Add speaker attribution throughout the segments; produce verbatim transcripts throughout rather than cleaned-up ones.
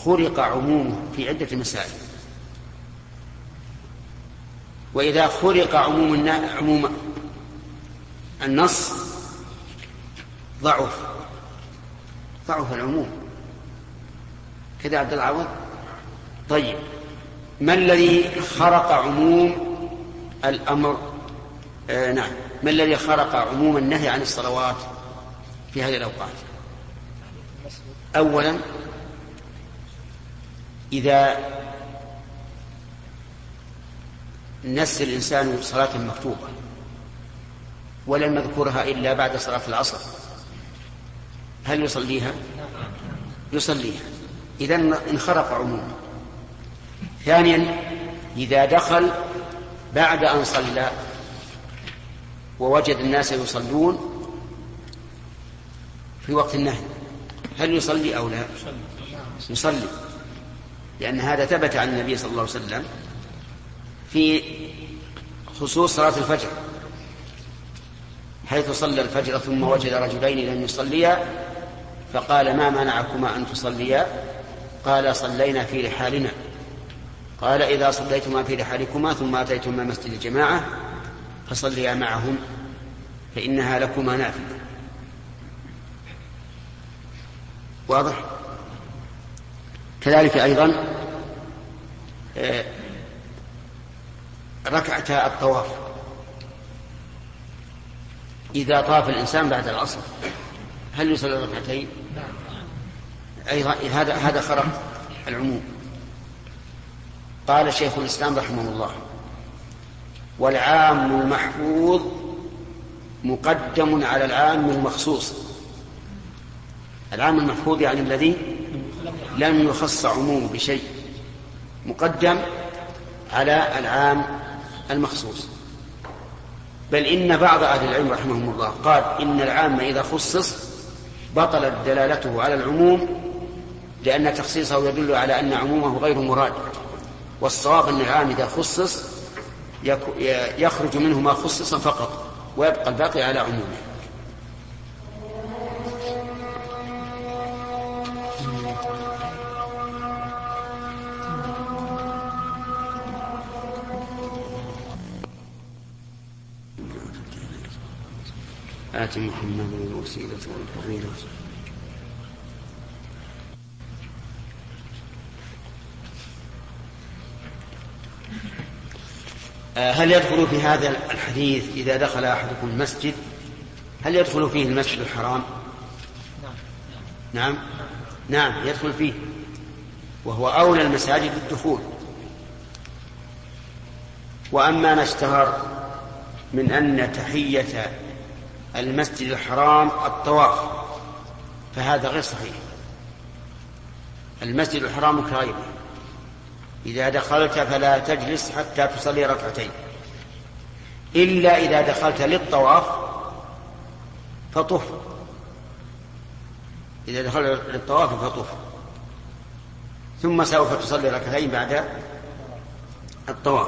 Speaker 1: خرق عمومه في عدة مسائل. وإذا خرق عموم عموم النص ضعف ضعف العموم. كذا عبد العوض. طيب، ما الذي خرق عموم الأمر آه نعم ما الذي خرق عموم النهي عن الصلوات في هذه الأوقات؟ أولا، إذا نسي الإنسان صلاة مكتوبة ولم يذكرها إلا بعد صلاة العصر، هل يصليها؟ يصليها، إذن انخرق عموما. ثانيا، إذا دخل بعد أن صلى ووجد الناس يصلون في وقت النهي، هل يصلي أو لا؟ يصلي، لأن هذا ثبت عن النبي صلى الله عليه وسلم في خصوص صلاة الفجر، حيث صلى الفجر ثم وجد رجلين لم يصليا فقال: ما منعكما أن تصليا؟ قال: صلينا في رحالنا. قال: إذا صليتما في رحالكما ثم أتيتما مسجد الجماعة فصليا معهم فإنها لكما نافلة. واضح؟ كذلك أيضا ركعتا الطواف، إذا طاف الإنسان بعد العصر هل يصلي ركعتين؟ أيضا هذا هذا خرق العموم. قال شيخ الإسلام رحمه الله: والعام المحفوظ مقدم على العام المخصوص. العام المحفوظ يعني الذي لم يخص عمومه بشيء، مقدم على العام المخصوص. بل إن بعض أهل العلم رحمهم الله قال إن العام إذا خصص بطلت دلالته على العموم، لأن تخصيصه يدل على أن عمومه غير مراد. والصواب أن العام إذا خصص يخرج منه ما خصص فقط ويبقى الباقي على عمومه. آت محمد الوسيلة والفضيلة. هل يدخل في هذا الحديث إذا دخل أحدكم المسجد هل يدخل فيه المسجد الحرام؟ نعم نعم يدخل فيه، وهو أولى المساجد بالدخول. وأما ما اشتهر من أن تحية المسجد الحرام الطواف فهذا غير صحيح. المسجد الحرام كغيره، إذا دخلت فلا تجلس حتى تصلي ركعتين، إلا إذا دخلت للطواف فطف. إذا دخلت للطواف فطف ثم سوف تصلي ركعتين بعد الطواف.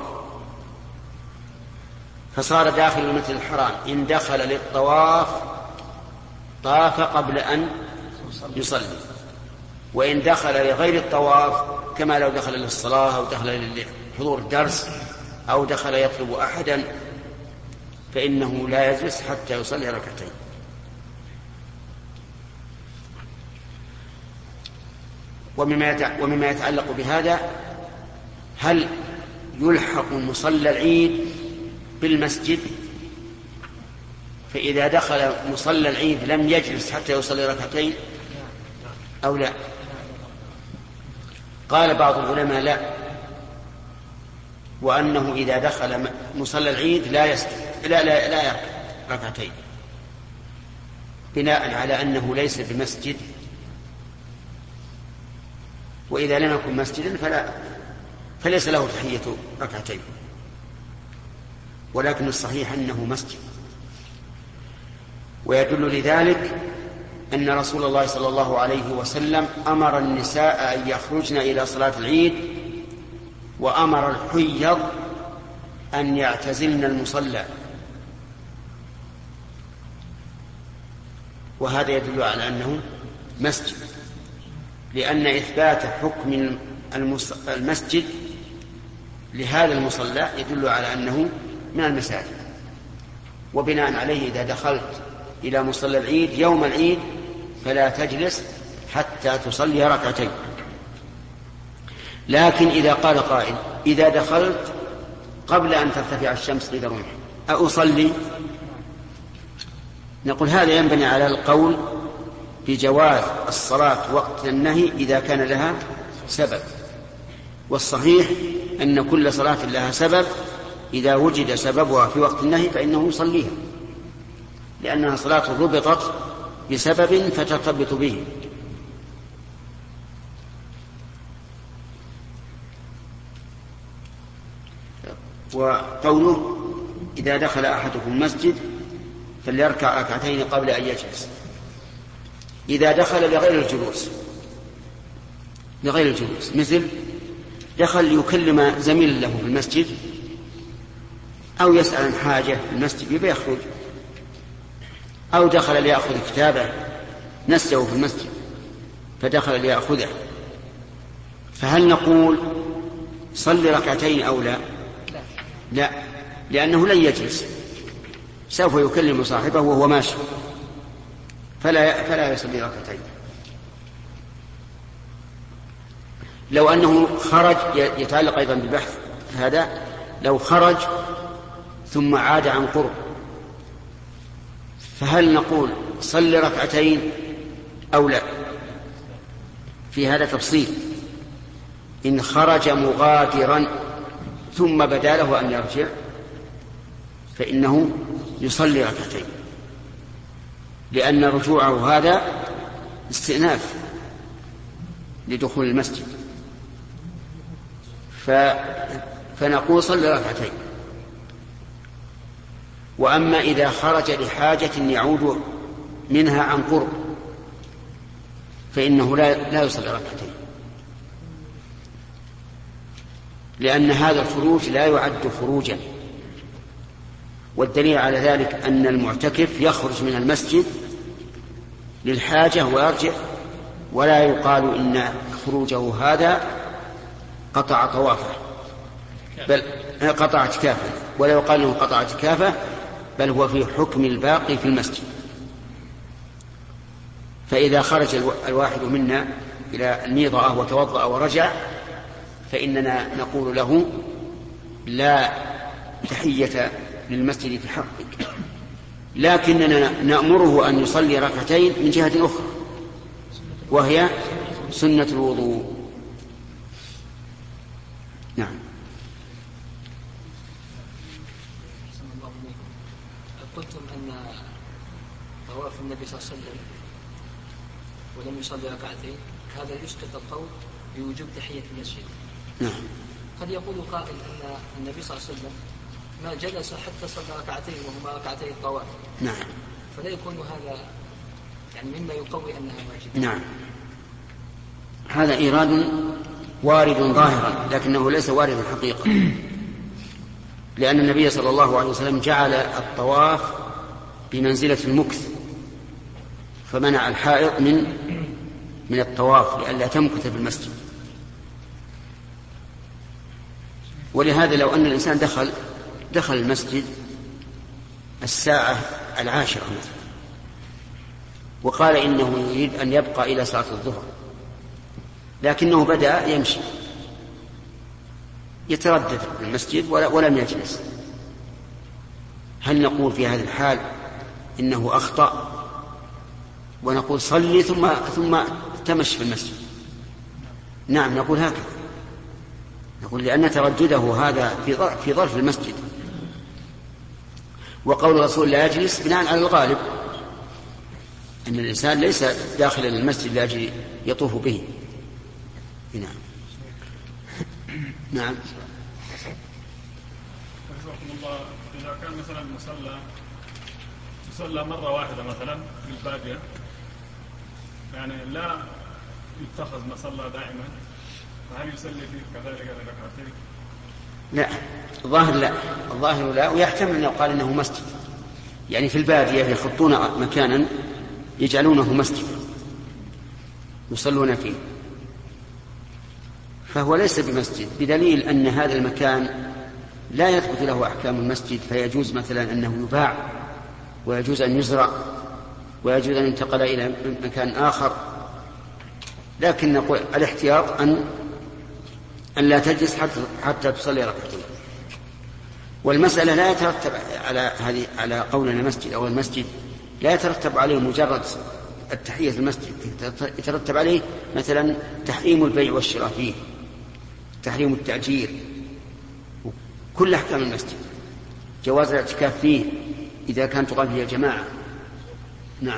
Speaker 1: فصار داخل المسجد الحرام إن دخل للطواف طاف قبل أن يصلي، وإن دخل لغير الطواف كما لو دخل للصلاة أو دخل لحضور درس أو دخل يطلب أحدا فإنه لا يجلس حتى يصلي ركعتين. ومما يتعلق بهذا: هل يلحق مصلى العيد بالمسجد؟ فإذا دخل مصلى العيد لم يجلس حتى يصلي ركعتين أو لا؟ قال بعض العلماء لا، وأنه إذا دخل مصلى العيد لا يسجد لا لا لا يركع ركعتين، بناء على أنه ليس بمسجد، وإذا لم يكن مسجدا فلا فليس له تحية ركعتين، ولكن الصحيح أنه مسجد. ويدل لذلك أن رسول الله صلى الله عليه وسلم أمر النساء أن يخرجن إلى صلاة العيد، وأمر الحيض أن يعتزلن المصلى، وهذا يدل على أنه مسجد، لأن إثبات حكم المسجد لهذا المصلى يدل على أنه من المساجد، وبناء عليه إذا دخلت إلى مصلى العيد يوم العيد فلا تجلس حتى تصلي ركعتين. لكن إذا قال قائل إذا دخلت قبل أن ترتفع الشمس قيد رمح أصلي؟ نقول هذا ينبني على القول بجواز الصلاة وقت النهي إذا كان لها سبب، والصحيح أن كل صلاة لها سبب، إذا وجد سببها في وقت النهي فإنه يصليها، لأنها صلاة ربطت بسبب فترتبط به. وقوله إذا دخل أحدكم المسجد فليركع ركعتين قبل أن يجلس، إذا دخل لغير الجلوس لغير الجلوس مثل دخل ليكلم زميل له في المسجد أو يسأل عن حاجة في المسجد يبي يخرج، أو دخل ليأخذ كتابه نسيه في المسجد فدخل ليأخذه، فهل نقول صلي ركعتين أو لا؟ لا، لأنه لن يجلس، سوف يكلم صاحبه وهو ماشي، فلا فلا يصلي ركعتين. لو أنه خرج، يتعلق أيضا بالبحث هذا، لو خرج ثم عاد عن قرب فهل نقول صل ركعتين أو لا؟ في هذا تفصيل. إن خرج مغادرا ثم بدا له أن يرجع فإنه يصلي ركعتين، لأن رجوعه هذا استئناف لدخول المسجد، ف... فنقول صلي ركعتين. وأما إذا خرج لحاجة يعود منها عن قرب فإنه لا, لا يصلي ركعتين، لأن هذا الخروج لا يعد خروجا. والدليل على ذلك أن المعتكف يخرج من المسجد للحاجة ويرجع، ولا يقال إن خروجه هذا قطع طوافه بل قطع اعتكافه، ولا يقال له قطع اعتكافه، بل هو في حكم الباقي في المسجد. فإذا خرج الواحد منا إلى الميضة وتوضأ ورجع فإننا نقول له لا تحية للمسجد في حقك، لكننا نأمره أن يصلي ركعتين من جهة أخرى وهي سنة الوضوء. نعم.
Speaker 2: قلتم أن طواف النبي صلى الله عليه وسلم ولم يصلي ركعتين، هذا يسقط القول بوجوب تحية المسجد.
Speaker 1: نعم.
Speaker 2: قد يقول قائل أن النبي صلى الله عليه وسلم ما جلس حتى صلى ركعتين وهما ركعتين الطواف.
Speaker 1: نعم.
Speaker 2: فلا يكون هذا يعني مما يقوي أنها واجبة.
Speaker 1: نعم، هذا إيراد وارد ظاهرا لكنه ليس واردا حقيقة، لأن النبي صلى الله عليه وسلم جعل الطواف بمنزلة المكث، فمنع الحائض من من الطواف لئلا تمكث في المسجد. ولهذا لو أن الإنسان دخل دخل المسجد الساعة العاشرة مثلا وقال إنه يريد أن يبقى إلى صلاة الظهر، لكنه بدأ يمشي يتردد في المسجد ولم يجلس، هل نقول في هذه الحال إنه أخطأ ونقول صلي ثم ثم تمشي في المسجد؟ نعم، نقول هكذا، نقول لأن تردده هذا في ظرف في ظرف المسجد، وقول الرسول لا يجلس بناء على الغالب أن الإنسان ليس داخل المسجد لأجل يطوف به. نعم. نعم.
Speaker 3: إذا كان مثلا مصلى تصلى مرة واحدة مثلا في البادية، يعني لا يتخذ مصلى دائما، فهل يصلي فيه كذلك ركعتين؟
Speaker 1: لا، الظاهر لا، الظاهر لا، ويحتمل أن يقال إنه مسجد، يعني في البادية يخطون مكانا يجعلونه مسجد يصلون فيه. فهو ليس بمسجد، بدليل أن هذا المكان لا يثبت له أحكام المسجد، فيجوز مثلا أنه يباع، ويجوز أن يزرع، ويجوز أن ينتقل إلى مكان آخر، لكن نقول الاحتياط أن أن لا تجلس حتى, حتى تصلي ركعتين. والمسألة لا يترتب على هذه على قولنا مسجد أو المسجد لا يترتب عليه مجرد التحية في المسجد، يترتب عليه مثلا تحريم البيع والشراء فيه، تحريم التأجير، كل أحكام المسجد، جواز الاعتكاف فيه إذا كان تقام فيه الجماعة. نعم.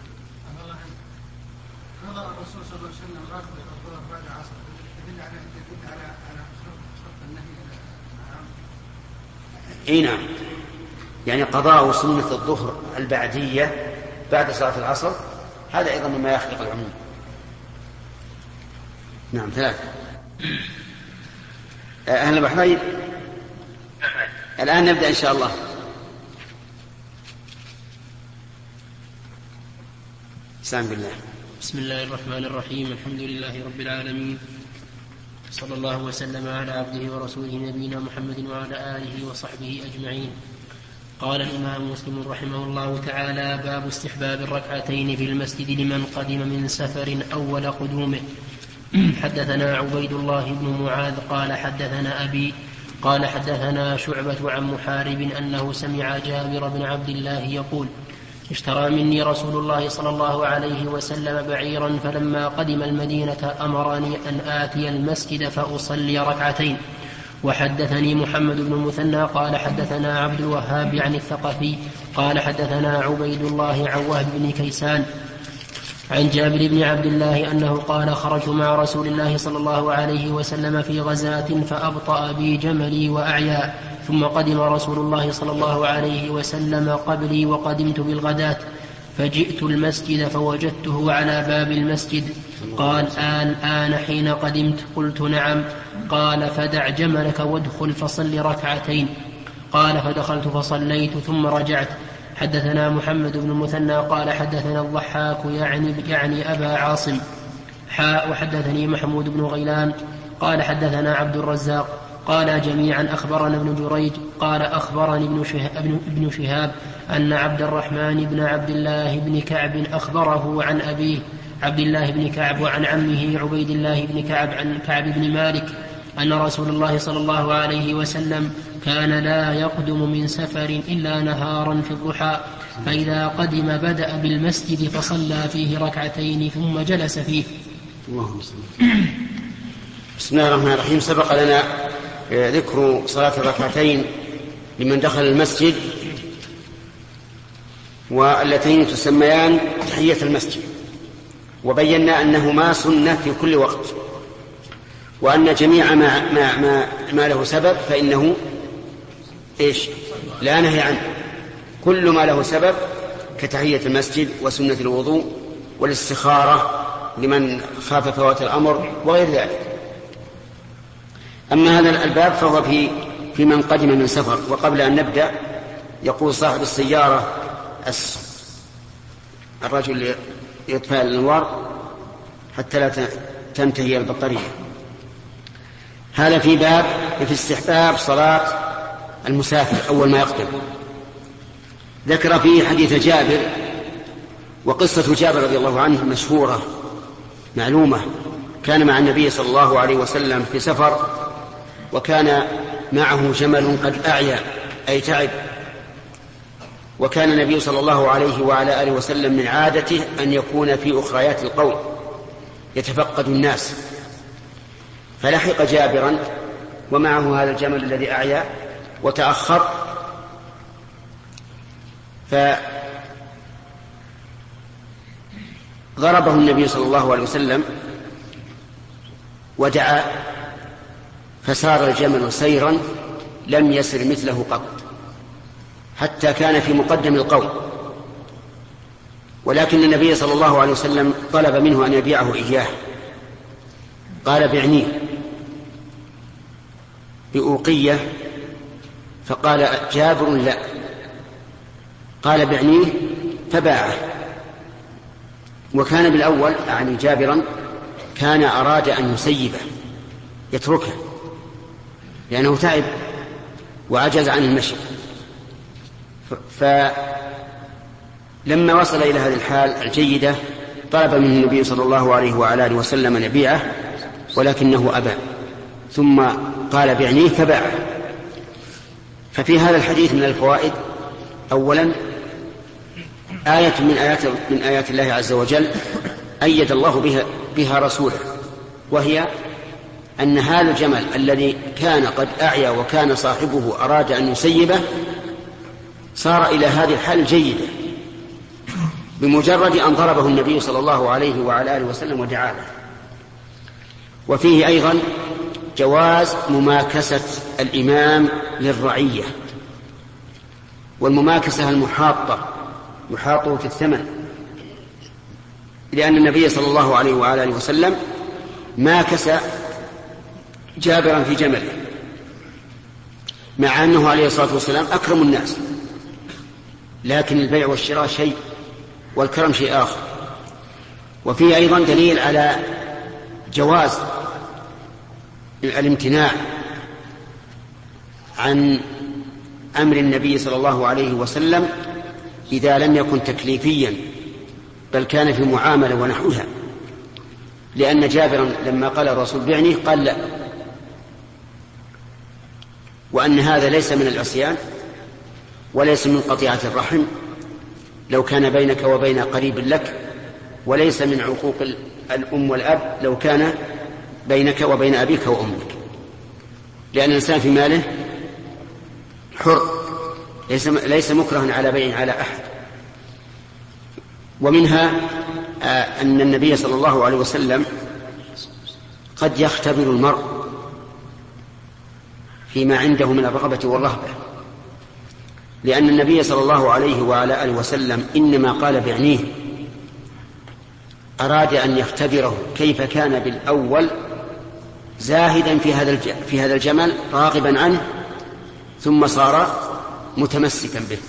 Speaker 4: الرسول صلى الله عليه وسلم راتب الظهر بعد العصر يدل على يدل على على خط النهي.
Speaker 1: اي نعم، يعني قضاء سنة الظهر البعدية بعد صلاة العصر هذا أيضا مما يخلق العموم. نعم. ثلاثة. أهلا بحبايب، الآن نبدأ إن شاء الله. سلام بالله.
Speaker 5: بسم الله الرحمن الرحيم. الحمد لله رب العالمين، صلى الله وسلم على عبده ورسوله نبينا محمد وعلى آله وصحبه أجمعين. قال الإمام مسلم رحمه الله تعالى: باب استحباب الركعتين في المسجد لمن قدم من سفر أول قدومه. حدثنا عبيد الله بن معاذ قال حدثنا أبي قال حدثنا شعبة عن محارب أنه سمع جابر بن عبد الله يقول: اشترى مني رسول الله صلى الله عليه وسلم بعيرا، فلما قدم المدينة أمرني أن آتي المسجد فأصلي ركعتين. وحدثني محمد بن المثنى قال حدثنا عبد الوهاب عن الثقفي قال حدثنا عبيد الله عن وهب بن كيسان عن جابر بن عبد الله أنه قال: خرجت مع رسول الله صلى الله عليه وسلم في غزاة فأبطأ بي جملي وأعيا، ثم قدم رسول الله صلى الله عليه وسلم قبلي وقدمت بالغداة، فجئت المسجد فوجدته على باب المسجد. قال: آن آن حين قدمت؟ قلت: نعم. قال: فدع جملك وادخل فصل ركعتين. قال: فدخلت فصليت ثم رجعت. حدثنا محمد بن المثنى قال حدثنا الضحاك يعني, يعني أبا عاصم حاء. وحدثني محمود بن غيلان قال حدثنا عبد الرزاق قال جميعا أخبرنا ابن جريج قال أخبرني ابن شهاب, ابن شهاب أن عبد الرحمن بن عبد الله بن كعب أخبره عن أبيه عبد الله بن كعب وعن عمه عبيد الله بن كعب عن كعب بن مالك أن رسول الله صلى الله عليه وسلم كان لا يقدم من سفر إلا نهارا في الضحى، فإذا قدم بدأ بالمسجد فصلى فيه ركعتين ثم جلس فيه.
Speaker 1: بسم الله الرحمن الرحيم. سبق لنا ذكر صلاة الركعتين لمن دخل المسجد، واللتين تسميان تحية المسجد، وبينا أنهما سنة في كل وقت، وأن جميع ما, ما, ما, ما له سبب فإنه إيش؟ لا نهي عنه. كل ما له سبب كتحية المسجد وسنة الوضوء والاستخارة لمن خاف فوات الأمر وغير ذلك. أما هذا الباب فهو في, في من قدم من سفر. وقبل أن نبدأ يقول صاحب السيارة الرجل يطفئ الأنوار حتى لا تنتهي البطارية. هذا في باب في استحباب صلاة المسافر أول ما يقدم. ذكر فيه حديث جابر، وقصة جابر رضي الله عنه مشهورة معلومة. كان مع النبي صلى الله عليه وسلم في سفر، وكان معه جمل قد أعيا أي تعب، وكان النبي صلى الله عليه وعلى آله وسلم من عادته أن يكون في أخريات القوم يتفقد الناس، فلحق جابرا ومعه هذا الجمل الذي أعيا وتأخر، فضربه النبي صلى الله عليه وسلم ودعا، فسار الجمل سيرا لم يسر مثله قط، حتى كان في مقدم القوم. ولكن النبي صلى الله عليه وسلم طلب منه أن يبيعه إياه، قال: بعنيه بأوقية. فقال جابر: لا. قال: بعنيه، فباعه. وكان بالأول يعني جابرا كان أراد أن يسيبه يتركها لأنه تعب وعجز عن المشي. فلما وصل إلى هذه الحال الجيدة طلب منه النبي صلى الله عليه وعلى آله وسلم أن يبيعه، ولكنه أبى، ثم قال بعنيه فباعه. ففي هذا الحديث من الفوائد: أولا آية من آيات, من آيات الله عز وجل أيد الله بها, بها رسوله، وهي أن هذا الجمل الذي كان قد أعيا وكان صاحبه أراد أن يسيبه صار إلى هذه الحال الجيدة بمجرد أن ضربه النبي صلى الله عليه وعلى آله وسلم ودعا له. وفيه أيضا جواز مماكسة الإمام للرعية، والمماكسة المحاطة يحاطه في الثمن، لأن النبي صلى الله عليه وعلى آله وسلم ماكس جابرا في جمله، مع أنه عليه الصلاة والسلام أكرم الناس، لكن البيع والشراء شيء والكرم شيء آخر. وفيه أيضا دليل على جواز الامتناع عن أمر النبي صلى الله عليه وسلم إذا لم يكن تكليفيا بل كان في معاملة ونحوها، لأن جابرا لما قال الرسول بعني قال لا، وأن هذا ليس من العصيان وليس من قطيعة الرحم لو كان بينك وبين قريب لك، وليس من عقوق الأم والأب لو كان بينك وبين أبيك وأمك، لأن الإنسان في ماله حر ليس مكرها على بيع على أحد. ومنها أن النبي صلى الله عليه وسلم قد يختبر المرء فيما عنده من الرغبة والرهبة، لأن النبي صلى الله عليه وعلى آله وسلم إنما قال بعنيه أراد أن يختبره كيف كان بالأول زاهدا في هذا في هذا الجمل راغبا عنه، ثم صار متمسكا به،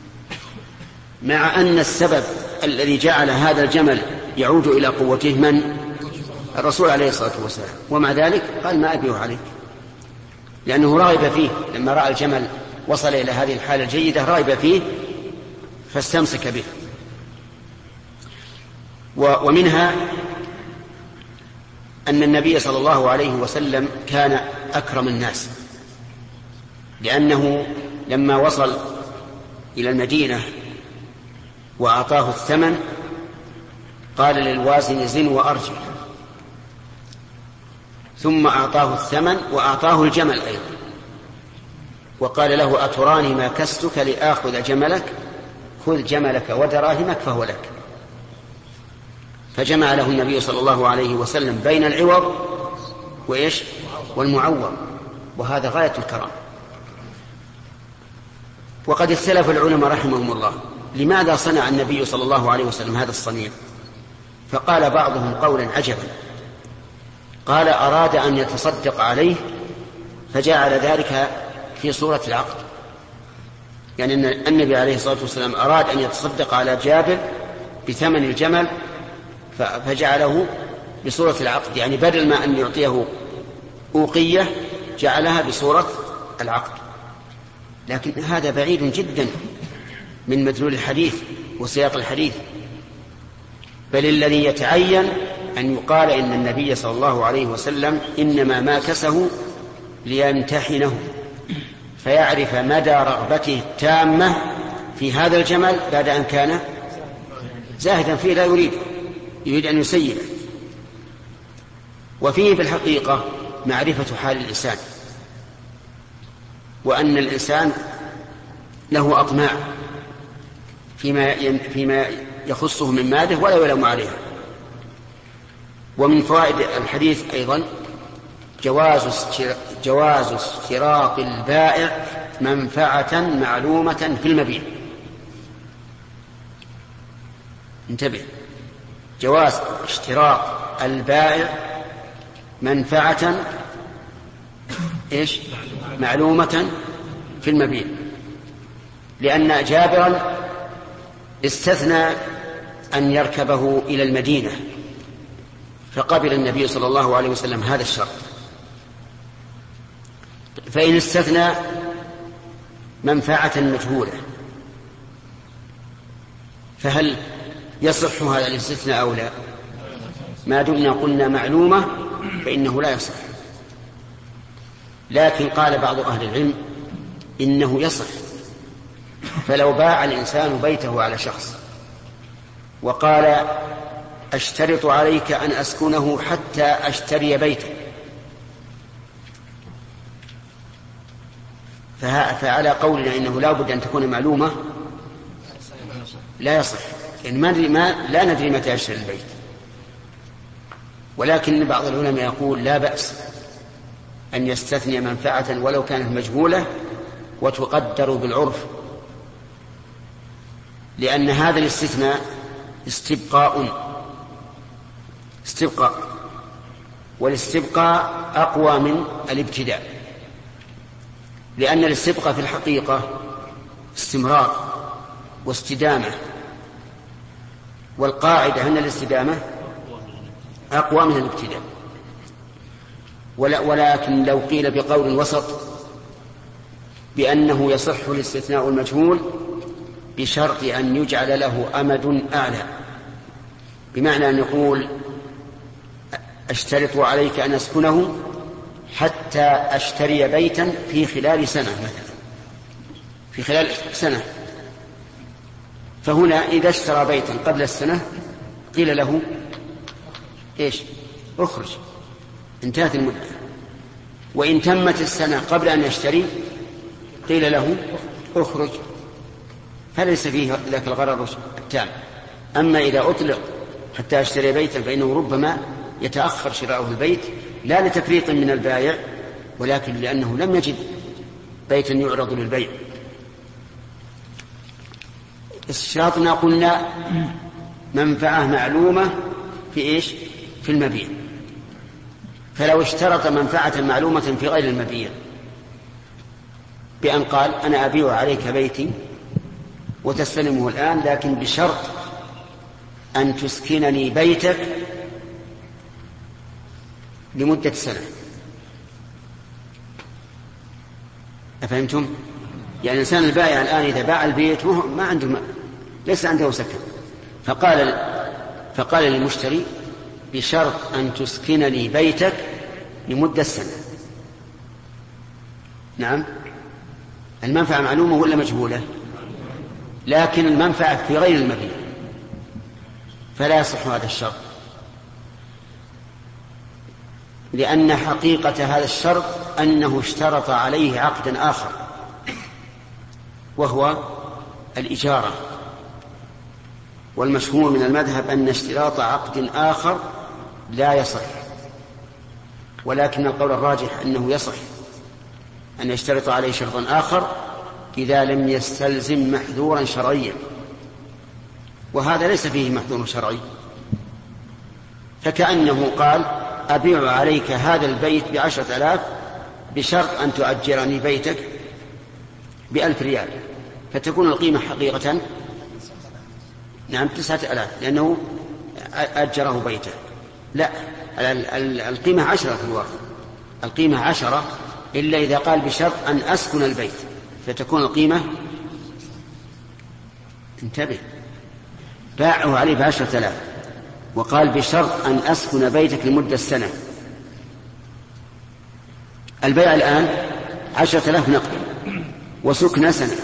Speaker 1: مع أن السبب الذي جعل هذا الجمل يعود إلى قوته من؟ الرسول عليه الصلاة والسلام. ومع ذلك قال ما أبيه عليك، لأنه راغب فيه، لما رأى الجمل وصل إلى هذه الحالة الجيدة راغب فيه فاستمسك به. ومنها أن النبي صلى الله عليه وسلم كان أكرم الناس، لأنه لما وصل إلى المدينة وأعطاه الثمن قال للوازن زن وأرجع، ثم أعطاه الثمن وأعطاه الجمل أيضا، وقال له أتراني ما كستك لآخذ جملك؟ خذ جملك ودراهمك فهو لك. فجمع له النبي صلى الله عليه وسلم بين العوض وإيش والمعوض، وهذا غاية الكرم. وقد اختلف العلماء رحمهم الله لماذا صنع النبي صلى الله عليه وسلم هذا الصنيع، فقال بعضهم قولا عجبا، قال أراد أن يتصدق عليه فجعل ذلك في صورة العقد، يعني أن النبي عليه الصلاة والسلام أراد أن يتصدق على جابر بثمن الجمل فجعله بصورة العقد، يعني بدل ما أن يعطيه أوقية جعلها بصورة العقد. لكن هذا بعيد جدا من مدلول الحديث وسياق الحديث، بل الذي يتعين أن يقال إن النبي صلى الله عليه وسلم إنما ماكسه ليمتحنه فيعرف مدى رغبته التامة في هذا الجمل بعد أن كان زاهدا فيه لا يريد يريد أن يسيبه. وفيه في الحقيقة معرفة حال الإنسان، وأن الإنسان له أطماع فيما فيما يخصه من ماله ولا يلوم عليها. ومن فوائد الحديث أيضا جواز جواز اشتراط البائع منفعة معلومة في المبيع. انتبه، جواز اشتراط البائع منفعة إيش معلومة في المبيع، لأن جابرا استثنى أن يركبه إلى المدينة، فقبل النبي صلى الله عليه وسلم هذا الشرط، فإن استثنى منفعة مجهولة فهل يصح هذا الاستثناء أو لا؟ ما دمنا قلنا معلومة فإنه لا يصح. لكن قال بعض أهل العلم إنه يصح. فلو باع الإنسان بيته على شخص وقال أشترط عليك أن أسكنه حتى أشتري بيته، فعلى قولنا إنه لا بد أن تكون معلومة لا يصح، يعني ما لا ندري متى يشتري البيت. ولكن بعض العلماء يقول لا بأس أن يستثني منفعة ولو كانت مجهولة وتقدر بالعرف، لأن هذا الاستثناء استبقاء استبقاء والاستبقاء أقوى من الابتداء، لأن الاستبقاء في الحقيقة استمرار واستدامة، والقاعدة أن الاستدامة أقوى من الابتداء. ولكن لو قيل بقول وسط بأنه يصح الاستثناء المجهول بشرط أن يجعل له أمد أعلى، بمعنى أن يقول أشترط عليك أن أسكنه حتى أشتري بيتا في خلال سنة مثلا، في خلال سنة. فهنا إذا اشترى بيتا قبل السنة قيل له إيش؟ أخرج، انتهت المدة. وإن تمت السنة قبل أن يشتري قيل له أخرج، فليس فيه ذاك الغرر التام. أما إذا أطلق حتى يشتري بيتا فإنه ربما يتأخر شراؤه البيت لا لتفريط من البائع، ولكن لأنه لم يجد بيتا يعرض للبيع. اشتراطنا قلنا منفعة معلومة في إيش؟ في المبيع. فلو اشترط منفعة معلومة في غير المبيع بأن قال أنا أبيع عليك بيتي وتستلمه الآن، لكن بشرط أن تسكنني بيتك لمدة سنة. أفهمتم؟ يعني الإنسان البائع الآن إذا باع البيت ما عنده ما ليس عنده سكن، فقال فقال للمشتري بشرط أن تسكنني بيتك لمدة سنة. نعم، المنفعة معلومة ولا مجهولة؟ لكن المنفعة في غير المبيع، فلا يصح هذا الشرط، لأن حقيقة هذا الشرط أنه اشترط عليه عقدا آخر وهو الإجارة. والمشهور من المذهب أن اشتراط عقد آخر لا يصح، ولكن القول الراجح أنه يصح أن يشترط عليه شرطا آخر إذا لم يستلزم محذورا شرعيا، وهذا ليس فيه محذور شرعي. فكأنه قال أبيع عليك هذا البيت بعشرة آلاف بشرط أن تؤجرني بيتك بألف ريال، فتكون القيمة حقيقة نعم تسعة آلاف لأنه أجره بيته. لا، القيمة عشرة في الواقع، القيمة عشرة إلا إذا قال بشرط أن أسكن البيت، فتكون القيمة انتبه باعه عليه بعشرة آلاف وقال بشرط أن أسكن بيتك لمدة سنة. البيع الآن عشرة آلاف نقد وسكن سنة،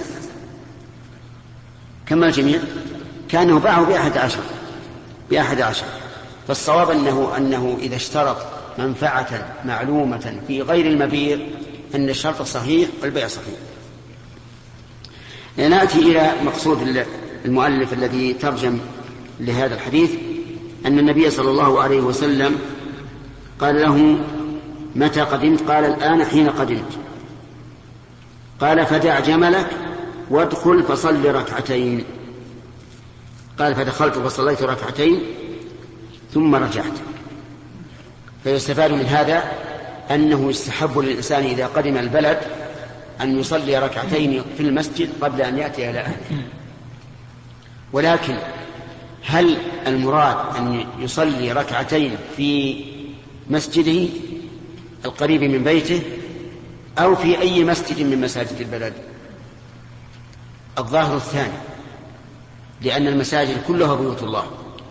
Speaker 1: كم الجميع؟ كانه باعه بأحد عشر بأحد عشر. فالصواب أنه, أنه إذا اشترط منفعة معلومة في غير المبيع أن الشرط صحيح والبيع صحيح. نأتي إلى مقصود المؤلف الذي ترجم لهذا الحديث، أن النبي صلى الله عليه وسلم قال له متى قدمت؟ قال الآن حين قدمت. قال فدع جملك وادخل فصل ركعتين. قال فدخلت فصليت ركعتين ثم رجعت. فيستفاد من هذا أنه يستحب للإنسان إذا قدم البلد أن يصلي ركعتين في المسجد قبل أن يأتي إلى أهله. ولكن هل المراد أن يصلي ركعتين في مسجده القريب من بيته أو في أي مسجد من مساجد البلد. الظاهر الثاني، لأن المساجد كلها بيوت الله،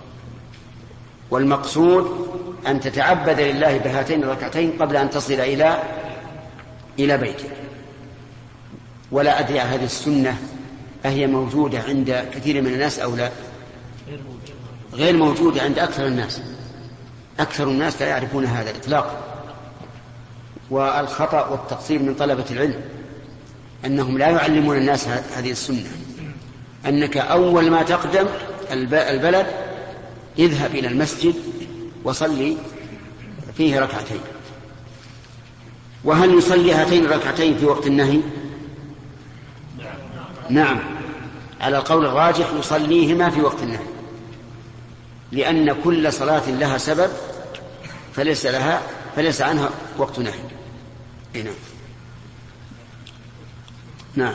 Speaker 1: والمقصود أن تتعبد لله بهاتين الركعتين قبل أن تصل إلى إلى بيتك. ولا أدري هذه السنة أهي موجودة عند كثير من الناس أو لا؟ غير موجودة عند أكثر الناس. أكثر الناس لا يعرفون هذا إطلاقا. والخطأ والتقصير من طلبة العلم أنهم لا يعلمون الناس هذه السنة، أنك أول ما تقدم البلد اذهب إلى المسجد وصلي فيه ركعتين. وهل يصلي هاتين الركعتين في وقت النهي؟ نعم، على القول الراجح يصليهما في وقت النهي، لأن كل صلاة لها سبب فليس لها فليس عنها وقت نهي. نعم. نعم.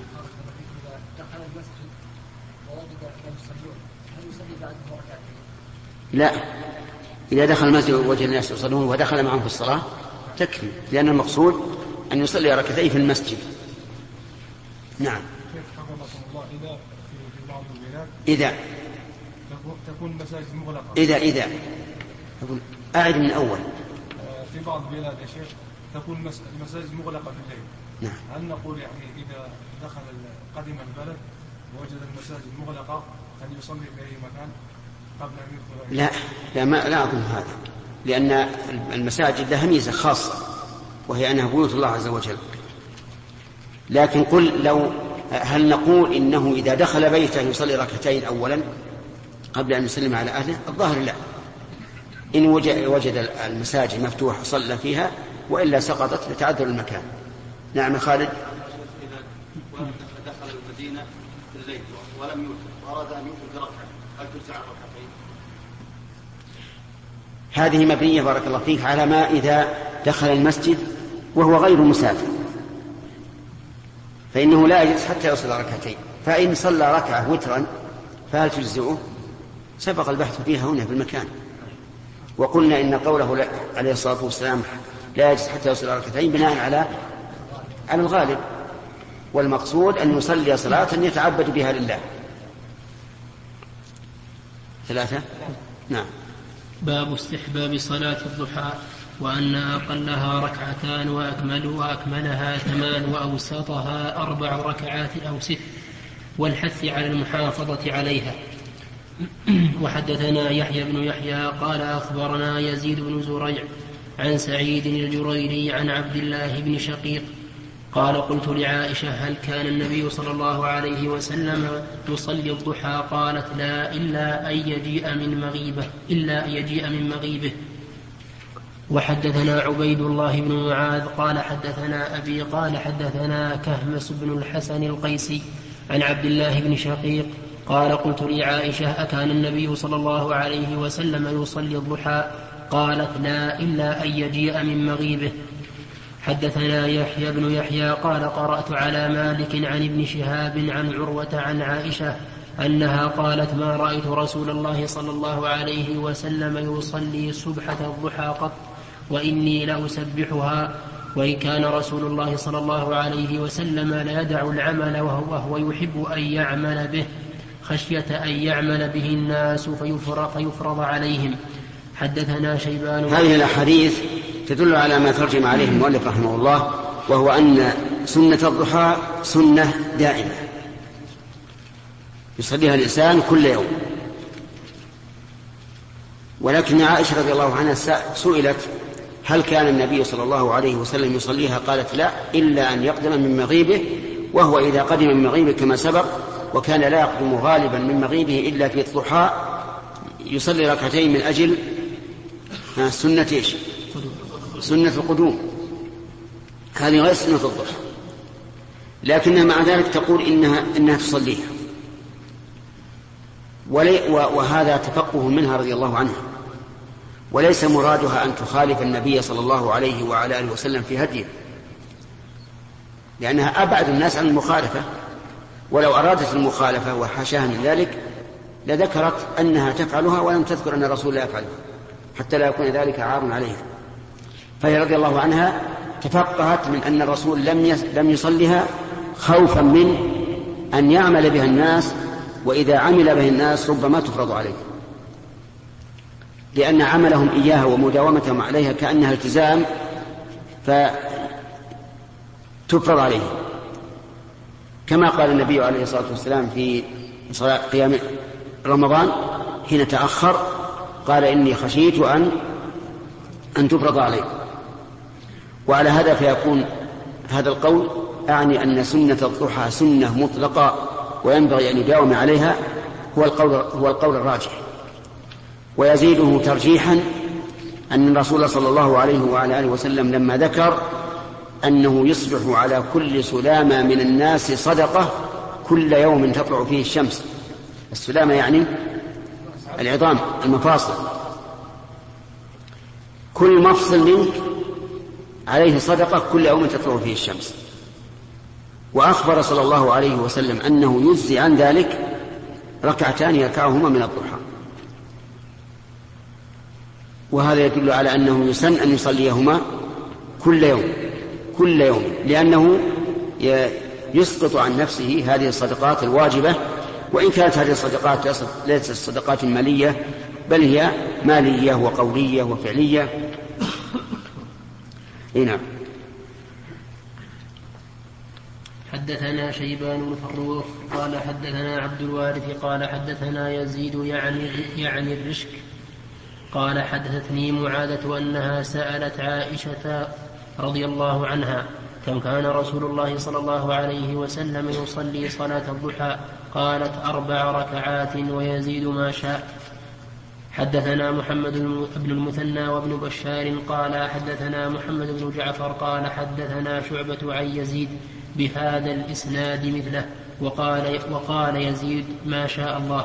Speaker 1: لا، إذا دخل المسجد ووجد الناس يصلون ودخل معهم في الصلاة تكفي، لأن المقصود أن يصلي ركعتين في المسجد. نعم. إذا
Speaker 6: تكون المساجد مغلقة.
Speaker 1: إذا إذا أقول أعد من أول.
Speaker 6: في بعض البلاد يا شيخ تكون المساجد مغلقة في الليل.
Speaker 1: نعم.
Speaker 6: هل نقول يعني إذا دخل قدم البلد ووجد المساجد مغلقة هل يصلي في أي مكان قبل أن يدخل؟
Speaker 1: لا لا ما لا أظن هذا، لأن المساجد لها ميزة خاصة وهي أنها بيوت الله عز وجل. لكن قل لو هل نقول إنه إذا دخل بيته يصلي ركعتين أولا قبل أن يسلم على أهله؟ الظاهر لا، إن وجد المساجد مفتوحة صلى فيها، وإلا سقطت لتعذر المكان. نعم خالد.
Speaker 7: إذا دخل المدينة في الليل ولم يوتر وأراد أن يوتر بركعة هل ترجع ركعتين؟
Speaker 1: هذه مبنية بارك الله فيك على ما إذا دخل المسجد وهو غير مسافر، فإنه لا يجلس حتى يصل ركعتين. فإن صلى ركعة وترا فهل تجزئه؟ سبق البحث فيها هنا في المكان، وقلنا إن قوله عليه الصلاة والسلام لا يجلس حتى يصل ركعتين بناء على على الغالب، والمقصود أن يصلي صلاة يتعبد بها لله. ثلاثة. نعم.
Speaker 5: باب استحباب صلاة الضحى، وأن أقلها ركعتان وأكمل وأكملها ثمان وأوسطها أربع ركعات أو ست، والحث على المحافظة عليها. وحدثنا يحيى بن يحيى قال أخبرنا يزيد بن زريع عن سعيد الجريري عن عبد الله بن شقيق قال قلت لعائشة هل كان النبي صلى الله عليه وسلم يصلي الضحى؟ قالت لا إلا أن يجيء من مغيبه إلا أن يجيء من مغيبه. وحدثنا عبيد الله بن معاذ قال حدثنا أبي قال حدثنا كهمس بن الحسن القيسي عن عبد الله بن شقيق قال قلت لعائشة أكان النبي صلى الله عليه وسلم يصلي الضحى؟ قالت لا إلا أن يجيء من مغيبه. حدثنا يحيى بن يحيى قال قرأت على مالك عن ابن شهاب عن عروة عن عائشة أنها قالت ما رأيت رسول الله صلى الله عليه وسلم يصلي سبحة الضحى قط وإني لأسبحها، وإن كان رسول الله صلى الله عليه وسلم لا يدع العمل وهو يحب أن يعمل به خشية أن يعمل به الناس فيفرض, فيفرض عليهم. حدثنا شيبان.
Speaker 1: هذه الأحاديث تدل على ما ترجم عليه المؤلف رحمه الله، وهو أن سنة الضحى سنة دائمة يصليها الإنسان كل يوم. ولكن عائشة رضي الله عنها سئلت هل كان النبي صلى الله عليه وسلم يصليها؟ قالت لا إلا أن يقدم من مغيبه، وهو إذا قدم من مغيبه كما سبق، وكان لا يقدم غالبا من مغيبه إلا في الضحى يصلي ركعتين من أجل سنة إيش؟ سنة القدوم. هذه غير سنة الضحى، لكنها مع ذلك تقول إنها, إنها تصليها، وهذا تفقه منها رضي الله عنها، وليس مرادها أن تخالف النبي صلى الله عليه وعلى آله وسلم في هديه، لأنها أبعد الناس عن المخالفة، ولو أرادت المخالفة وحاشاها من ذلك لذكرت أنها تفعلها ولم تذكر أن الرسول لا يفعلها، حتى لا يكون ذلك عار عليها. فهي رضي الله عنها تفقهت من أن الرسول لم لم يصلها خوفا من أن يعمل بها الناس، وإذا عمل بها الناس ربما تفرض عليه، لأن عملهم إياها ومداومتهم عليها كأنها التزام فتفرض عليه، كما قال النبي عليه الصلاة والسلام في صلاة قيام رمضان حين تأخر قال إني خشيت أن أن تفرض عليه. وعلى هذا فيكون هذا القول أعني أن سنة الضحى سنة مطلقة وينبغي أن يداوم عليها، هو القول, هو القول الراجح. ويزيده ترجيحا أن الرسول صلى الله عليه وعلى آله وسلم لما ذكر أنه يصبح على كل سلامة من الناس صدقة كل يوم تطلع فيه الشمس. السلامة يعني العظام المفاصل، كل مفصل منك عليه صدقة كل يوم تطلع فيه الشمس. وأخبر صلى الله عليه وسلم أنه يجزي عن ذلك ركعتان يركعهما من الضحى، وهذا يدل على أنه يسن أن يصليهما كل يوم كل يوم لأنه يسقط عن نفسه هذه الصدقات الواجبة، وإن كانت هذه الصدقات ليست صدقات مالية بل هي مالية وقولية وفعلية. نعم.
Speaker 5: حدثنا شيبان بن فروخ قال حدثنا عبد الوارث قال حدثنا يزيد يعني, يعني الرشك قال حدثتني معاذة أنها سألت عائشة رضي الله عنها كم كان رسول الله صلى الله عليه وسلم يصلي صلاة الضحى؟ قالت أربع ركعات ويزيد ما شاء. حدثنا محمد بن المثنى وابن بشار قال حدثنا محمد بن جعفر قال حدثنا شعبة عن يزيد بهذا الإسناد مثله وقال, وقال يزيد ما شاء الله.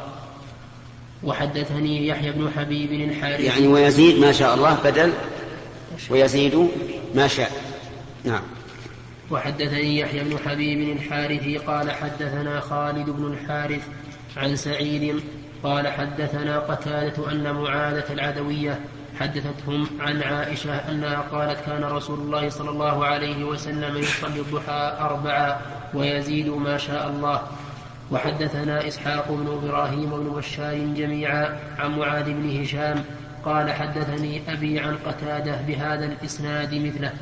Speaker 5: وحدثني يحيى بن حبيب الحارث
Speaker 1: يعني ويزيد ما شاء الله بدل ويزيد ما شاء. نعم.
Speaker 5: وحدثني يحيى بن حبيب الحارثي قال حدثنا خالد بن الحارث عن سعيد قال حدثنا قتادة أن معاذة العدوية حدثتهم عن عائشة أنها قالت كان رسول الله صلى الله عليه وسلم يصلي الضحى أربعة ويزيد ما شاء الله. وحدثنا إسحاق بن إبراهيم بن بشار جميعا عن معاذ بن هشام قال حدثني أبي عن قتادة بهذا الإسناد مثله.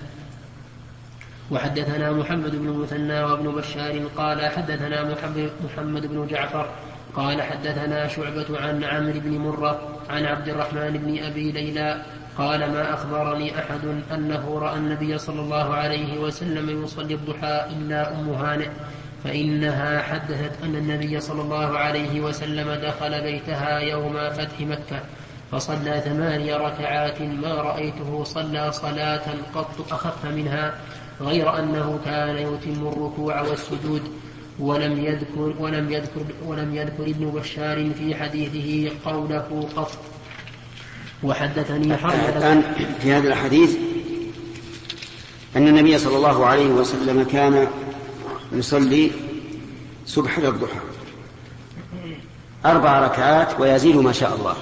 Speaker 5: وحدثنا محمد بن المثنى وابن بشار قال حدثنا محمد بن جعفر قال حدثنا شعبة عن عمرو بن مرة عن عبد الرحمن بن أبي ليلى قال ما أخبرني أحد أنه رأى النبي صلى الله عليه وسلم يصلي الضحى إلا أم هانئ، فإنها حدثت أن النبي صلى الله عليه وسلم دخل بيتها يوم فتح مكة فصلى ثماني ركعات ما رأيته صلى صلاة قط أخف منها، غير أنه كان يتم الركوع والسجود. ولم يذكر, ولم يذكر, ولم يذكر ابن بشار في حديثه قوله قط. وحدثني
Speaker 1: الآن في هذا الحديث أن النبي صلى الله عليه وسلم كان يصلي سبحة الضحى أربع ركعات ويزيد ما شاء الله،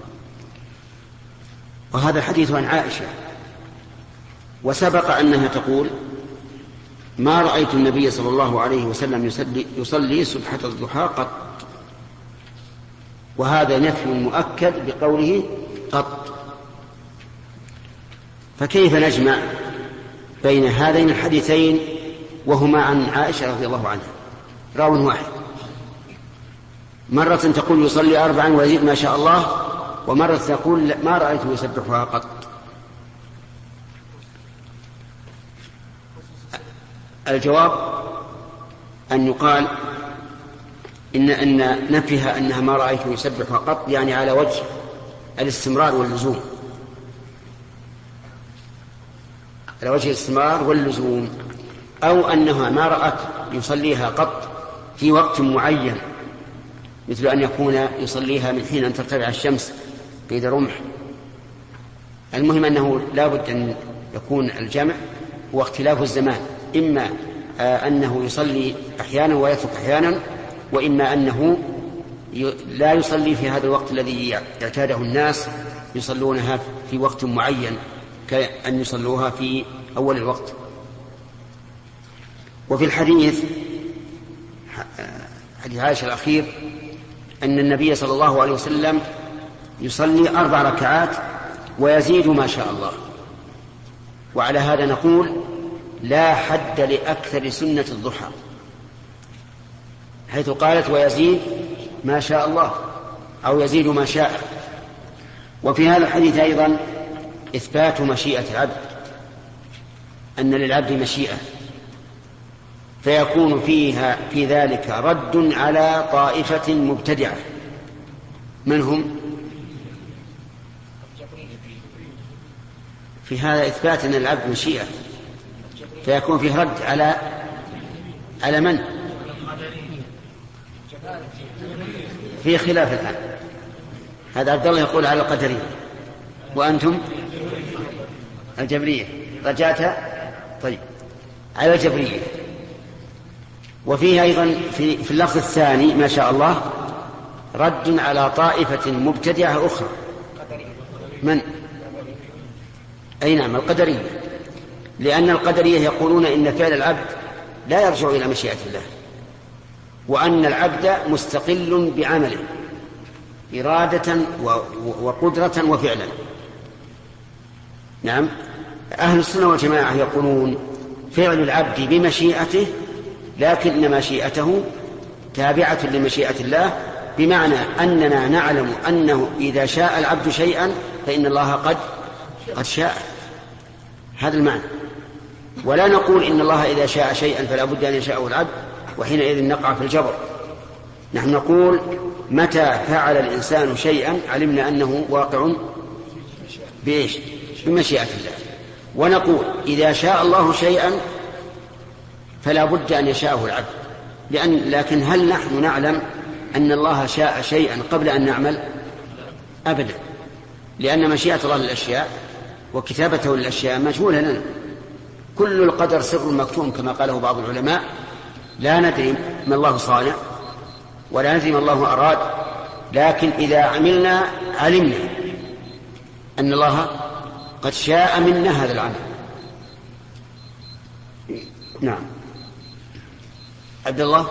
Speaker 1: وهذا الحديث عن عائشة. وسبق أنها تقول ما رأيت النبي صلى الله عليه وسلم يصلي, يصلي سبحة الضحى قط، وهذا نفي مؤكد بقوله قط. فكيف نجمع بين هذين الحديثين وهما عن عائشة رضي الله عنها راو واحد؟ مرة تقول يصلي أربعا ويزيد ما شاء الله، ومرة تقول ما رأيته يسبحها قط. الجواب أن يقال إن, إن نفيها أنها ما رأيته يسبحها قط يعني على وجه الاستمرار واللزوم، على وجه الاستمرار واللزوم، أو أنها ما رأت يصليها قط في وقت معين، مثل أن يكون يصليها من حين أن ترتفع الشمس قيد رمح. المهم أنه لا بد أن يكون الجمع هو اختلاف الزمان، إما أنه يصلي أحيانا ويترك أحيانا، وإما أنه لا يصلي في هذا الوقت الذي اعتاده الناس يصلونها في وقت معين كأن يصلوها في أول الوقت. وفي الحديث حديث عائشة الأخير أن النبي صلى الله عليه وسلم يصلي أربع ركعات ويزيد ما شاء الله. وعلى هذا نقول لا حد لأكثر سنة الضحى، حيث قالت ويزيد ما شاء الله أو يزيد ما شاء. وفي هذا الحديث أيضا إثبات مشيئة العبد، أن للعبد مشيئة، فيكون فيها في ذلك رد على طائفة مبتدعة. من هم؟ في هذا إثبات أن للعبد مشيئة، فيكون فيه رد على على من؟ في خلاف الآن. هذا عبد الله يقول على القدرية، وأنتم الجبرية. رجعت طيب على الجبرية. وفيه أيضا في, في اللفظ الثاني ما شاء الله رد على طائفة مبتدعة أخرى. من؟ أي نعم، القدرية، لأن القدرية يقولون إن فعل العبد لا يرجع إلى مشيئة الله، وأن العبد مستقل بعمله إرادة وقدرة وفعلا. نعم، أهل السنة والجماعة يقولون فعل العبد بمشيئته، لكن مشيئته تابعة لمشيئة الله، بمعنى أننا نعلم أنه إذا شاء العبد شيئا فإن الله قد قد شاء. هذا المعنى. ولا نقول إن الله إذا شاء شيئا فلا بد أن يشاءه العبد وحينئذ نقع في الجبر. نحن نقول متى فعل الإنسان شيئا علمنا أنه واقع بإيش؟ بمشيئة الله. ونقول إذا شاء الله شيئا فلا بد أن يشاءه العبد، لأن لكن هل نحن نعلم أن الله شاء شيئا قبل أن نعمل؟ أبدا، لأن مشيئة الله للأشياء وكتابته للأشياء مجهولة لنا. كل القدر سر مكتوم كما قاله بعض العلماء، لا ندري ما الله صانع ولا ندري ما الله أراد، لكن إذا عملنا علمنا أن الله قد شاء منا هذا العمل. نعم. عبد الله.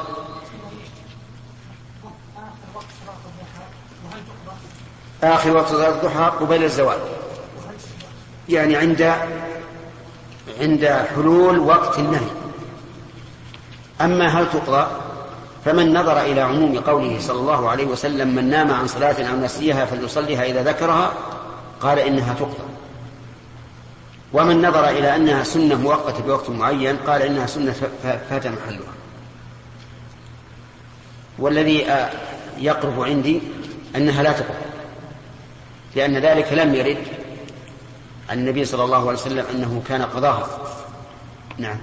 Speaker 1: آخر وقت صلاة الضحى قبيل الزوال، يعني عند عند حلول وقت النهي. أما هل تقضى فمن نظر إلى عموم قوله صلى الله عليه وسلم من نام عن صلاة أو نسيها فليصليها إذا ذكرها قال إنها تقضى، ومن نظر إلى أنها سنة مؤقتة بوقت معين قال إنها سنة فات محلها. والذي يقرب عندي أنها لا تقضى، لأن ذلك لم يرد عن النبي صلى الله عليه وسلم أنه كان قضاها. نعم.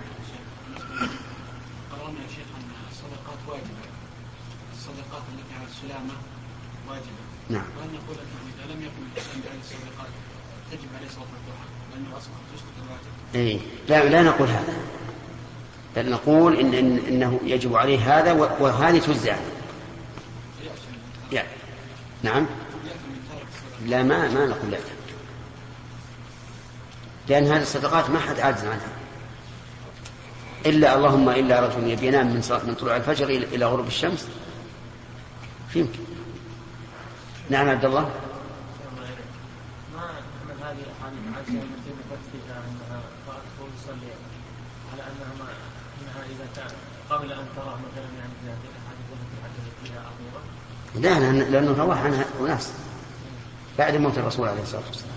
Speaker 4: قررنا يا شيخ أن الصدقات واجبة، الصدقات التي على السلامة واجبة.
Speaker 1: نعم.
Speaker 4: وأن نقول أنه إذا لم يكن الإنسان بهذه الصدقات تجب عليه صلاة الضحى لأنه أصبح تسقط الواجب.
Speaker 1: إيه، لا لا نقول هذا، بل نقول إن, إن إنه يجب عليه هذا وهذه تجزي عنه. يعني نعم. لا ما ما نقول لا، لأن هذه الصدقات ما حد عاجز عنها إلا اللهم إلا رجل ينام من من طلوع الفجر إلى غروب الشمس يمكن. نعم عبد الله.
Speaker 8: ما من هذه الأحاديث عائشة التي ذكرت فيها أنها رأت تصلي على أنها ما أنها إذا كان قبل أن ترى مثلا يعني في هذه الأحاديث التي حدثت فيها أخيرا؟
Speaker 1: لا، لأنه رواه عنها أناس بعد موت الرسول عليه الصلاة والسلام.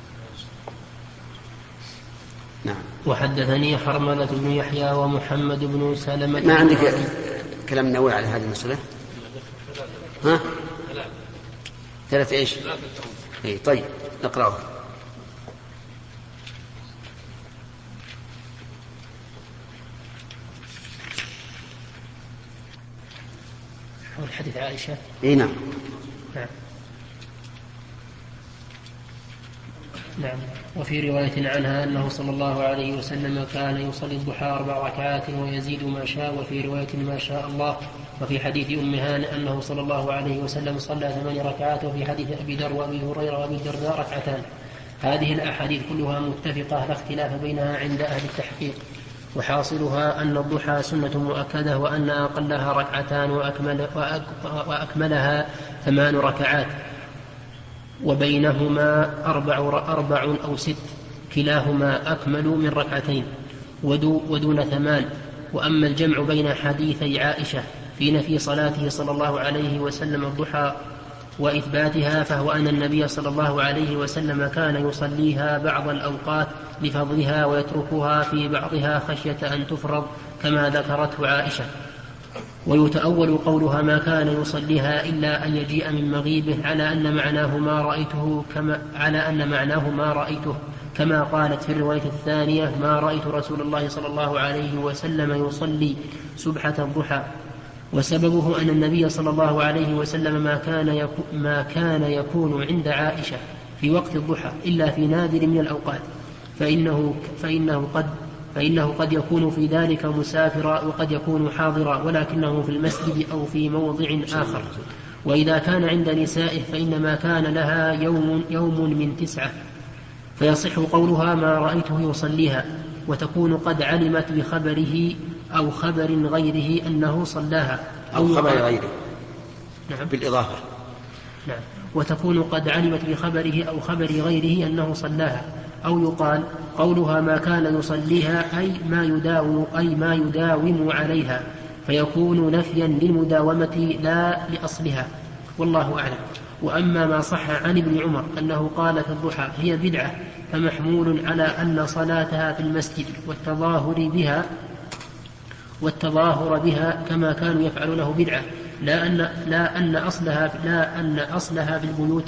Speaker 1: نعم.
Speaker 5: وحدثني حرملة بن يحيى ومحمد بن سلمة.
Speaker 1: ما عندك كلام نووي على هذه المسألة؟ ها؟ ثلاث إيش؟ إيه طيب نقرأه.
Speaker 5: حول حديث عائشة.
Speaker 1: إيه نعم.
Speaker 5: نعم. نعم. وفي رواية عنها أنه صلى الله عليه وسلم كان يصلي الضحى أربع ركعات ويزيد ما شاء، وفي رواية ما شاء الله. وفي حديث أم هان أنه صلى الله عليه وسلم صلى ثمان ركعات، وفي حديث أبي ذر وأبي هريرة وأبي الدرداء ركعتان. هذه الأحاديث كلها متفقة لا اختلاف بينها عند أهل التحقيق. وحاصلها أن الضحى سنة مؤكدة، وأن أقلها ركعتان وأكمل وأكملها ثمان ركعات، وبينهما أربع, أربع أو ست، كلاهما أكمل من ركعتين ودون ثمان. وأما الجمع بين حديثي عائشة في نفي صلاته صلى الله عليه وسلم الضحى وإثباتها، فهو أن النبي صلى الله عليه وسلم كان يصليها بعض الأوقات لفضلها ويتركها في بعضها خشية أن تفرض كما ذكرته عائشة. ويتأول قولها ما كان يصليها إلا أن يجيء من مغيبه على أن معناه ما رأيته كما, على أن معناه ما رأيته كما قالت في الرواية الثانية ما رأيت رسول الله صلى الله عليه وسلم يصلي سبحة الضحى. وسببه أن النبي صلى الله عليه وسلم ما كان يكون, ما كان يكون عند عائشة في وقت الضحى إلا في نادر من الأوقات، فإنه, فإنه, قد فإنه قد يكون في ذلك مسافرا وقد يكون حاضرا، ولكنه في المسجد أو في موضع آخر. وإذا كان عند نسائه فإنما كان لها يوم, يوم من تسعة، فيصح قولها ما رأيته يصليها، وتكون قد علمت بخبره أو خبر غيره أنه صلاها
Speaker 1: أو, أو خبر غيره.
Speaker 5: نعم.
Speaker 1: بالإضافة.
Speaker 5: نعم. وتكون قد علمت بخبره أو خبر غيره أنه صلاها. أو يقال قولها ما كان يصليها أي ما يداوم, أي ما يداوم عليها، فيكون نفيا للمداومة لا لأصلها، والله أعلم. وأما ما صح عن ابن عمر أنه قال في الضحى هي بدعة، فمحمول على أن صلاتها في المسجد والتظاهر بها والتظاهر بها كما كانوا يفعلونه بدعة، لا أن, لا أن, أصلها, لا أن أصلها في البيوت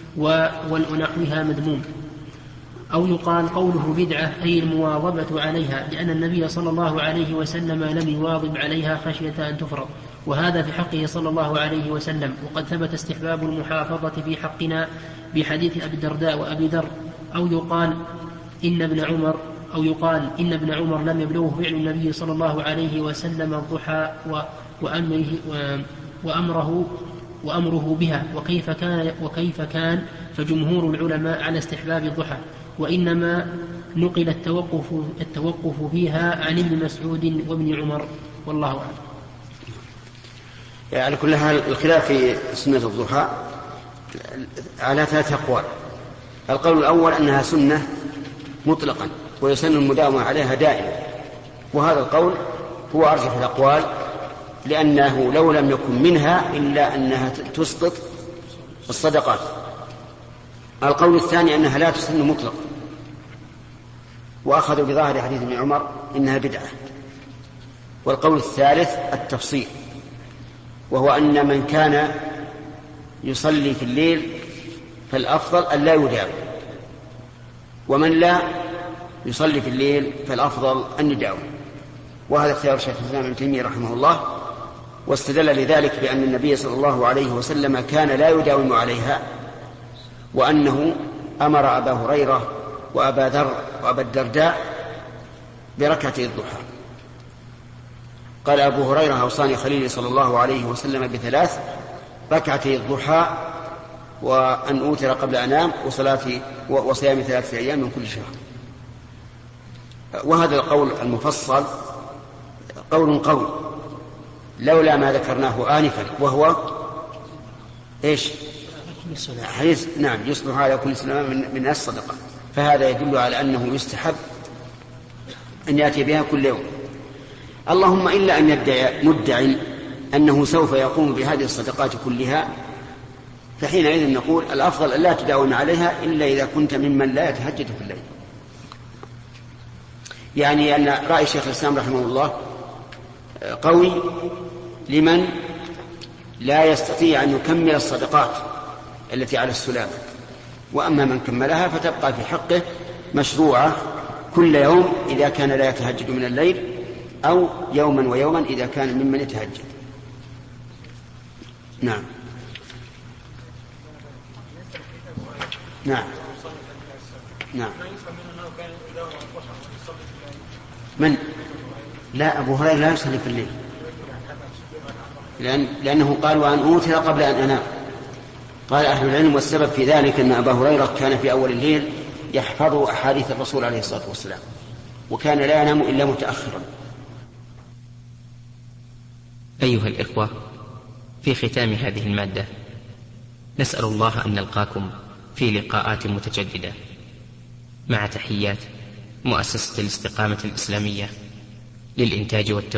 Speaker 5: ونحوها مذموم. أو يقال قوله بدعة أي المواظبة عليها، لأن النبي صلى الله عليه وسلم لم يواظب عليها خشية أن تفرض، وهذا في حقه صلى الله عليه وسلم. وقد ثبت استحباب المحافظة في حقنا بحديث أبي الدرداء وأبي ذر. أو يقال إن ابن عمر أو يقال إن ابن عمر لم يبلغه فعل النبي صلى الله عليه وسلم الضحى وأمره, وأمره, وأمره بها، وكيف كان, وكيف كان فجمهور العلماء على استحباب الضحى، وإنما نقل التوقف, التوقف فيها عن ابن مسعود وابن عمر، والله أعلم.
Speaker 1: يعني على كل حال الخلاف في سنة الضحى على ثلاث أقوال. القول الأول أنها سنة مطلقا ويسن المداومة عليها دائما، وهذا القول هو أرجح الأقوال، لأنه لو لم يكن منها إلا أنها تسقط الصدقات. القول الثاني أنها لا تسن مطلقا، وأخذوا بظاهر حديث ابن عمر إنها بدعة. والقول الثالث التفصيل، وهو أن من كان يصلي في الليل فالأفضل أن لا يداوم، ومن لا يصلي في الليل فالأفضل أن يداوم. وهذا اختيار شيخ الإسلام ابن تيمية رحمه الله، واستدل لذلك بأن النبي صلى الله عليه وسلم كان لا يداوم عليها، وأنه أمر أبا هريرة وأبا ذر وأبا الدرداء بركعتي الضحى. قال أبو هريرة أوصاني خليلي صلى الله عليه وسلم بثلاث: ركعتي الضحى، وأن أوتر قبل أنام، وصلاتي وصيام ثلاثة أيام من كل شهر. وهذا القول المفصل قول قوي لولا ما ذكرناه آنفا، وهو إيش؟ حديث نعم يصلح على كل سلامة من, من الصدقة، فهذا يدل على أنه يستحب أن يأتي بها كل يوم، اللهم إلا أن يدعي مدعي أنه سوف يقوم بهذه الصدقات كلها، فحينئذ نقول الأفضل أن لا تداوم عليها إلا إذا كنت ممن لا يتهجد في الليل. يعني أن رأي شيخ الإسلام رحمه الله قوي لمن لا يستطيع أن يكمل الصدقات التي على السلام، وأما من كملها فتبقى في حقه مشروعة كل يوم إذا كان لا يتهجد من الليل، أو يوما ويوما إذا كان ممن يتهجد. نعم نعم نعم من لا أبو هريرة لا يصلي في الليل، لأن لأنه قال وأن أوتر قبل أن أنام. قال أهل العلم والسبب في ذلك أن أبا هريرة كان في أول الليل يحفظ أحاديث الرسول عليه الصلاة والسلام، وكان لا ينام إلا متأخرا.
Speaker 9: أيها الإخوة، في ختام هذه المادة نسأل الله أن نلقاكم في لقاءات متجددة، مع تحيات مؤسسة الاستقامة الإسلامية للإنتاج والتوزيع.